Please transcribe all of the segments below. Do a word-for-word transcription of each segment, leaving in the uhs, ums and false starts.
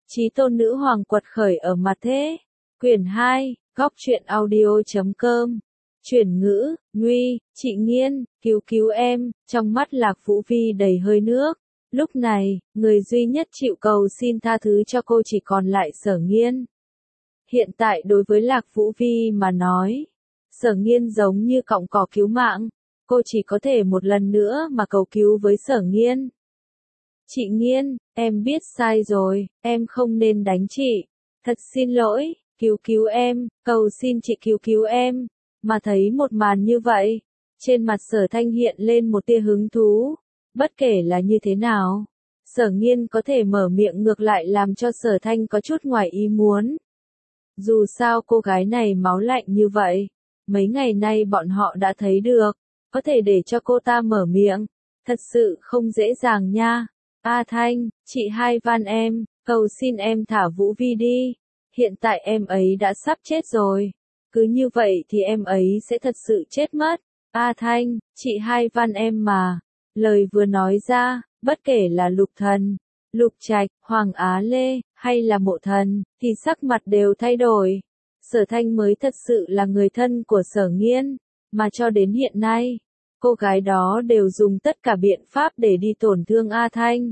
Chí tôn nữ hoàng quật khởi ở mặt thế. Quyển hai, góc truyện audio chấm com. Chuyển ngữ, Nguy, chị Nghiên, cứu cứu em, trong mắt Lạc Vũ Vi đầy hơi nước. Lúc này, người duy nhất chịu cầu xin tha thứ cho cô chỉ còn lại Sở Nghiên. Hiện tại đối với Lạc Vũ Vi mà nói, Sở Nghiên giống như cọng cỏ cứu mạng, cô chỉ có thể một lần nữa mà cầu cứu với Sở Nghiên. Chị Nghiên, em biết sai rồi, em không nên đánh chị. Thật xin lỗi, cứu cứu em, cầu xin chị cứu cứu em. Mà thấy một màn như vậy, trên mặt Sở Thanh hiện lên một tia hứng thú. Bất kể là như thế nào, Sở Nghiên có thể mở miệng ngược lại làm cho Sở Thanh có chút ngoài ý muốn. Dù sao cô gái này máu lạnh như vậy, mấy ngày nay bọn họ đã thấy được, có thể để cho cô ta mở miệng, thật sự không dễ dàng nha. A Thanh, chị hai van em, cầu xin em thả Vũ Vi đi, hiện tại em ấy đã sắp chết rồi, cứ như vậy thì em ấy sẽ thật sự chết mất. A Thanh, chị hai van em mà. Lời vừa nói ra, bất kể là Lục Thần, Lục Trạch, Hoàng Á Lê, hay là Mộ Thần, thì sắc mặt đều thay đổi. Sở Thanh mới thật sự là người thân của Sở Nghiên, mà cho đến hiện nay, cô gái đó đều dùng tất cả biện pháp để đi tổn thương A Thanh.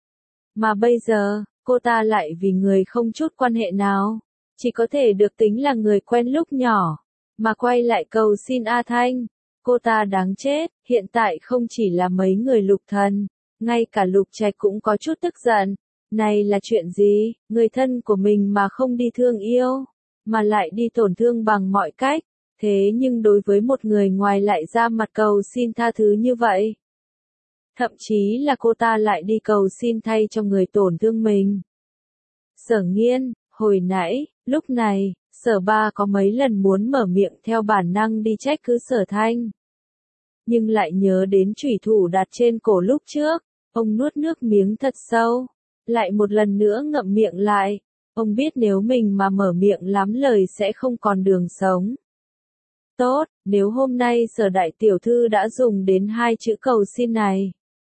Mà bây giờ, cô ta lại vì người không chút quan hệ nào, chỉ có thể được tính là người quen lúc nhỏ, mà quay lại cầu xin A Thanh. Cô ta đáng chết, hiện tại không chỉ là mấy người Lục Thần, ngay cả Lục Trạch cũng có chút tức giận. Này là chuyện gì, người thân của mình mà không đi thương yêu, mà lại đi tổn thương bằng mọi cách, thế nhưng đối với một người ngoài lại ra mặt cầu xin tha thứ như vậy. Thậm chí là cô ta lại đi cầu xin thay cho người tổn thương mình. Sở Nghiên, hồi nãy, lúc này, Sở Ba có mấy lần muốn mở miệng theo bản năng đi trách cứ Sở Thanh. Nhưng lại nhớ đến chủy thủ đặt trên cổ lúc trước, ông nuốt nước miếng thật sâu, lại một lần nữa ngậm miệng lại. Ông biết nếu mình mà mở miệng lắm lời sẽ không còn đường sống. Tốt, nếu hôm nay Sở đại tiểu thư đã dùng đến hai chữ cầu xin này,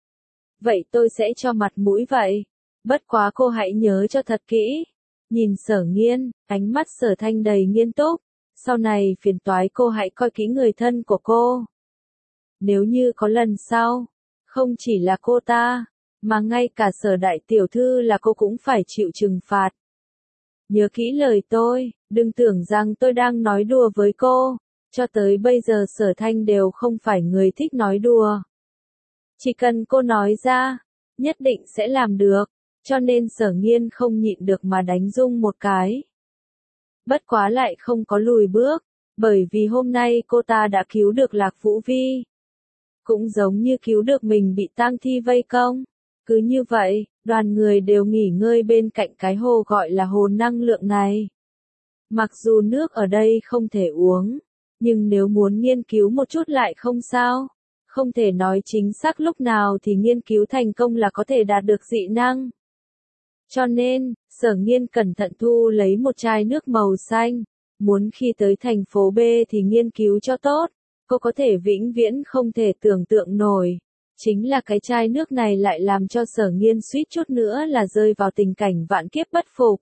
vậy tôi sẽ cho mặt mũi vậy. Bất quá cô hãy nhớ cho thật kỹ. Nhìn Sở Nghiên, ánh mắt Sở Thanh đầy nghiêm túc. Sau này phiền toái cô hãy coi kỹ người thân của cô. Nếu như có lần sau, không chỉ là cô ta, mà ngay cả Sở đại tiểu thư là cô cũng phải chịu trừng phạt. Nhớ kỹ lời tôi, đừng tưởng rằng tôi đang nói đùa với cô. Cho tới bây giờ Sở Thanh đều không phải người thích nói đùa. Chỉ cần cô nói ra, nhất định sẽ làm được, cho nên Sở Nghiên không nhịn được mà đánh rung một cái. Bất quá lại không có lùi bước, bởi vì hôm nay cô ta đã cứu được Lạc Vũ Vi. Cũng giống như cứu được mình bị tang thi vây công. Cứ như vậy, đoàn người đều nghỉ ngơi bên cạnh cái hồ gọi là hồ năng lượng này. Mặc dù nước ở đây không thể uống, nhưng nếu muốn nghiên cứu một chút lại không sao. Không thể nói chính xác lúc nào thì nghiên cứu thành công là có thể đạt được dị năng. Cho nên, Sở Nghiên cẩn thận thu lấy một chai nước màu xanh, muốn khi tới thành phố B thì nghiên cứu cho tốt. Cô có thể vĩnh viễn không thể tưởng tượng nổi. Chính là cái chai nước này lại làm cho Sở Nghiên suýt chút nữa là rơi vào tình cảnh vạn kiếp bất phục.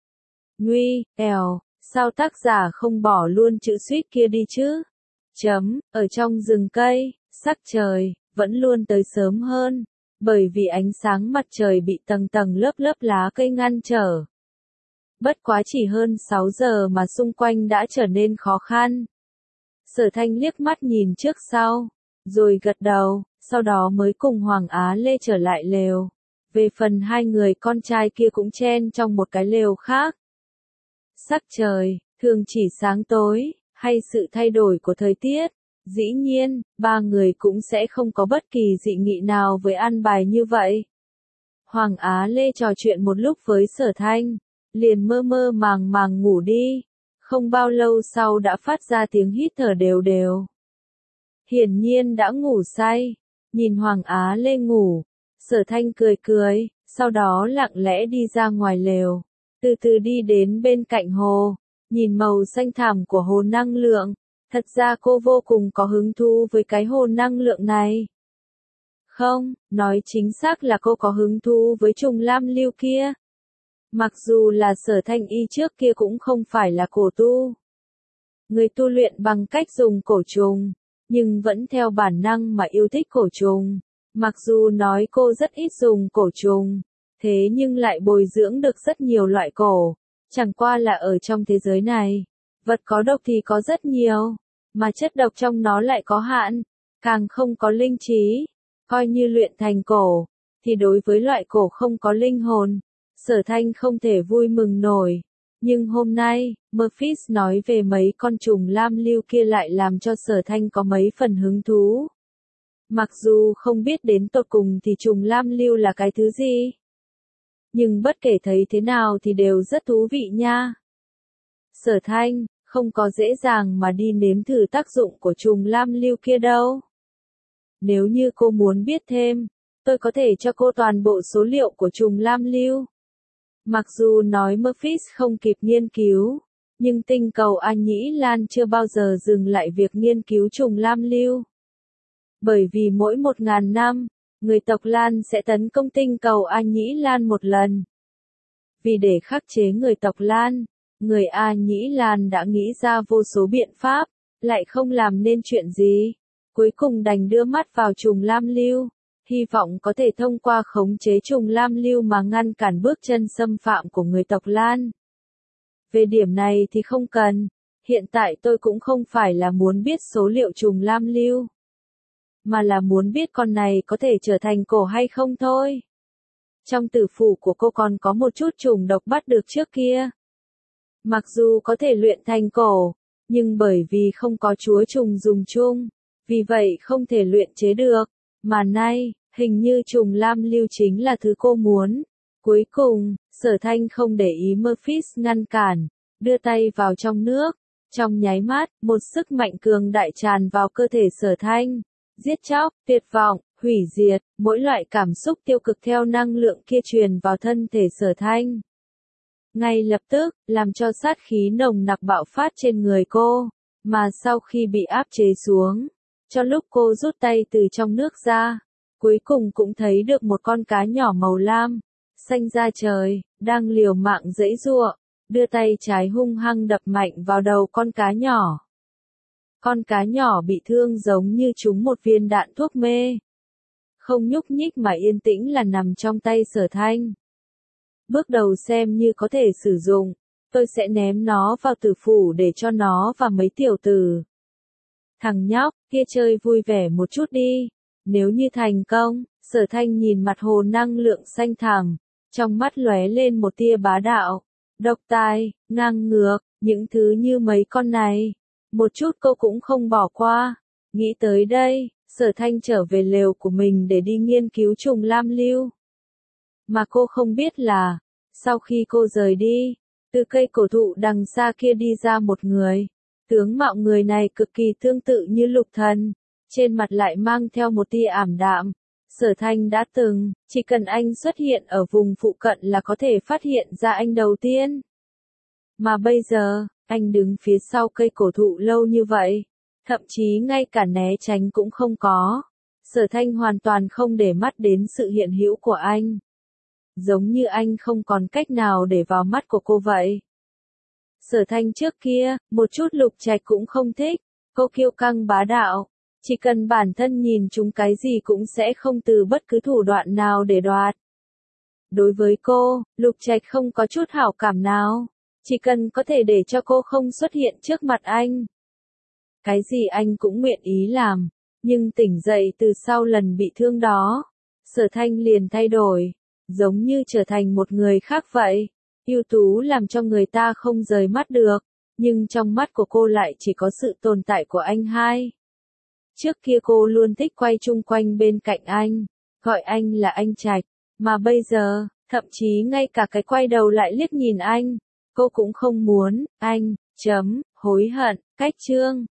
Nguy, èo, sao tác giả không bỏ luôn chữ suýt kia đi chứ? Chấm, ở trong rừng cây, sắc trời, vẫn luôn tới sớm hơn, bởi vì ánh sáng mặt trời bị tầng tầng lớp lớp lá cây ngăn trở. Bất quá chỉ hơn sáu giờ mà xung quanh đã trở nên khó khăn. Sở Thanh liếc mắt nhìn trước sau, rồi gật đầu, sau đó mới cùng Hoàng Á Lê trở lại lều. Về phần hai người con trai kia cũng chen trong một cái lều khác. Sắc trời, thường chỉ sáng tối, hay sự thay đổi của thời tiết, dĩ nhiên, ba người cũng sẽ không có bất kỳ dị nghị nào với an bài như vậy. Hoàng Á Lê trò chuyện một lúc với Sở Thanh, liền mơ mơ màng màng ngủ đi. Không bao lâu sau đã phát ra tiếng hít thở đều đều. Hiển nhiên đã ngủ say. Nhìn Hoàng Á Lê ngủ, Sở Thanh cười cười, sau đó lặng lẽ đi ra ngoài lều, từ từ đi đến bên cạnh hồ, nhìn màu xanh thẳm của hồ năng lượng. Thật ra cô vô cùng có hứng thú với cái hồ năng lượng này. Không, nói chính xác là cô có hứng thú với trùng lam lưu kia. Mặc dù là Sở Thanh Y trước kia cũng không phải là cổ tu. Người tu luyện bằng cách dùng cổ trùng, nhưng vẫn theo bản năng mà yêu thích cổ trùng. Mặc dù nói cô rất ít dùng cổ trùng, thế nhưng lại bồi dưỡng được rất nhiều loại cổ. Chẳng qua là ở trong thế giới này, vật có độc thì có rất nhiều, mà chất độc trong nó lại có hạn, càng không có linh trí. Coi như luyện thành cổ, thì đối với loại cổ không có linh hồn, Sở Thanh không thể vui mừng nổi. Nhưng hôm nay, Murphys nói về mấy con trùng lam lưu kia lại làm cho Sở Thanh có mấy phần hứng thú. Mặc dù không biết đến tột cùng thì trùng lam lưu là cái thứ gì, nhưng bất kể thấy thế nào thì đều rất thú vị nha. Sở Thanh, không có dễ dàng mà đi nếm thử tác dụng của trùng lam lưu kia đâu. Nếu như cô muốn biết thêm, tôi có thể cho cô toàn bộ số liệu của trùng lam lưu. Mặc dù nói Murphys không kịp nghiên cứu, nhưng tinh cầu A Nhĩ Lan chưa bao giờ dừng lại việc nghiên cứu trùng lam lưu. Bởi vì mỗi một ngàn năm, người tộc Lan sẽ tấn công tinh cầu A Nhĩ Lan một lần. Vì để khắc chế người tộc Lan, người A Nhĩ Lan đã nghĩ ra vô số biện pháp, lại không làm nên chuyện gì. Cuối cùng đành đưa mắt vào trùng lam lưu, hy vọng có thể thông qua khống chế trùng lam lưu mà ngăn cản bước chân xâm phạm của người tộc Lan. Về điểm này thì không cần, hiện tại tôi cũng không phải là muốn biết số liệu trùng lam lưu, mà là muốn biết con này có thể trở thành cổ hay không thôi. Trong tử phủ của cô còn có một chút trùng độc bắt được trước kia. Mặc dù có thể luyện thành cổ, nhưng bởi vì không có chúa trùng dùng chung, vì vậy không thể luyện chế được. Mà nay, hình như trùng lam lưu chính là thứ cô muốn. Cuối cùng, Sở Thanh không để ý Murphys ngăn cản, đưa tay vào trong nước. Trong nháy mắt, một sức mạnh cường đại tràn vào cơ thể Sở Thanh. Giết chóc, tuyệt vọng, hủy diệt, mỗi loại cảm xúc tiêu cực theo năng lượng kia truyền vào thân thể Sở Thanh. Ngay lập tức, làm cho sát khí nồng nặc bạo phát trên người cô, mà sau khi bị áp chế xuống, cho lúc cô rút tay từ trong nước ra, cuối cùng cũng thấy được một con cá nhỏ màu lam, xanh da trời, đang liều mạng giãy giụa, đưa tay trái hung hăng đập mạnh vào đầu con cá nhỏ. Con cá nhỏ bị thương giống như trúng một viên đạn thuốc mê. Không nhúc nhích mà yên tĩnh là nằm trong tay Sở Thanh. Bước đầu xem như có thể sử dụng, tôi sẽ ném nó vào tử phủ để cho nó và mấy tiểu tử. Thằng nhóc, kia chơi vui vẻ một chút đi. Nếu như thành công, Sở Thanh nhìn mặt hồ năng lượng xanh thẳm, trong mắt lóe lên một tia bá đạo, độc tài, ngang ngược, những thứ như mấy con này. Một chút cô cũng không bỏ qua. Nghĩ tới đây, Sở Thanh trở về lều của mình để đi nghiên cứu trùng lam lưu. Mà cô không biết là, sau khi cô rời đi, từ cây cổ thụ đằng xa kia đi ra một người. Tướng mạo người này cực kỳ tương tự như Lục Thần, trên mặt lại mang theo một tia ảm đạm. Sở Thanh đã từng, chỉ cần anh xuất hiện ở vùng phụ cận là có thể phát hiện ra anh đầu tiên. Mà bây giờ, anh đứng phía sau cây cổ thụ lâu như vậy, thậm chí ngay cả né tránh cũng không có. Sở Thanh hoàn toàn không để mắt đến sự hiện hữu của anh. Giống như anh không còn cách nào để vào mắt của cô vậy. Sở Thanh trước kia, một chút Lục Trạch cũng không thích, cô kiêu căng bá đạo, chỉ cần bản thân nhìn chúng cái gì cũng sẽ không từ bất cứ thủ đoạn nào để đoạt. Đối với cô, Lục Trạch không có chút hảo cảm nào, chỉ cần có thể để cho cô không xuất hiện trước mặt anh. Cái gì anh cũng nguyện ý làm, nhưng tỉnh dậy từ sau lần bị thương đó, Sở Thanh liền thay đổi, giống như trở thành một người khác vậy. Ưu tú làm cho người ta không rời mắt được, nhưng trong mắt của cô lại chỉ có sự tồn tại của anh hai. Trước kia cô luôn thích quay chung quanh bên cạnh anh, gọi anh là anh Trạch, mà bây giờ, thậm chí ngay cả cái quay đầu lại liếc nhìn anh, cô cũng không muốn. Anh, chấm, hối hận, cách chương.